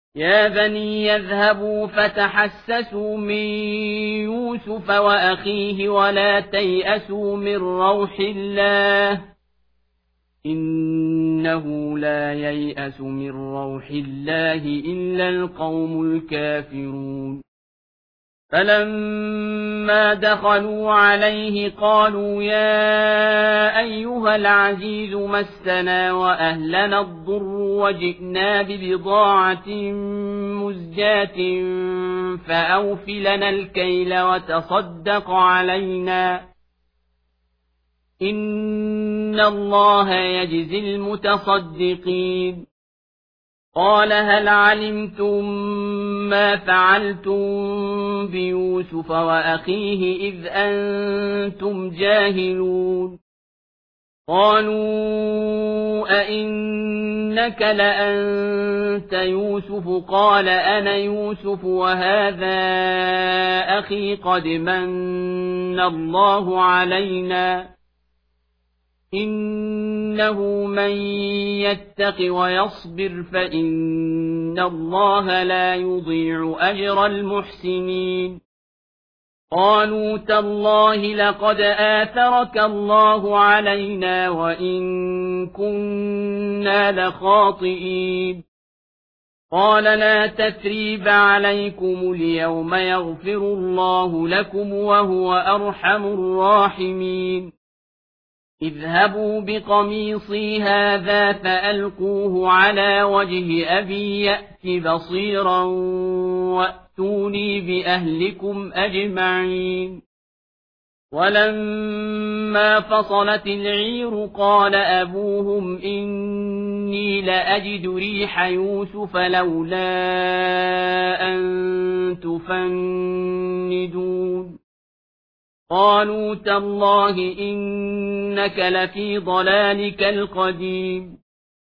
يا بني يذهبوا فتحسسوا من يوسف وأخيه ولا تيأسوا من روح الله إنه لا ييأس من روح الله إلا القوم الكافرون فلما دخلوا عليه قالوا يا أيها العزيز مسنا وأهلنا الضر وجئنا ببضاعة مزجاة فأوف لنا الكيل وتصدق علينا إن الله يجزي المتصدقين قال هل علمتم ما فعلتم بيوسف وأخيه إذ أنتم جاهلون قالوا أئنك لأنت يوسف قال أنا يوسف وهذا أخي قد من الله علينا إنه من يتق ويصبر فإن الله لا يضيع أجر المحسنين قالوا تالله لقد آثرك الله علينا وإن كنا لخاطئين قال لا تثريب عليكم اليوم يغفر الله لكم وهو أرحم الراحمين اذهبوا بقميصي هذا فألقوه على وجه أبي يأت بصيرا وأتوني بأهلكم أجمعين ولما فصلت العير قال أبوهم إني لأجد ريح يوسف لولا أن تفندون قالوا تالله إنك لفي ضلالك القديم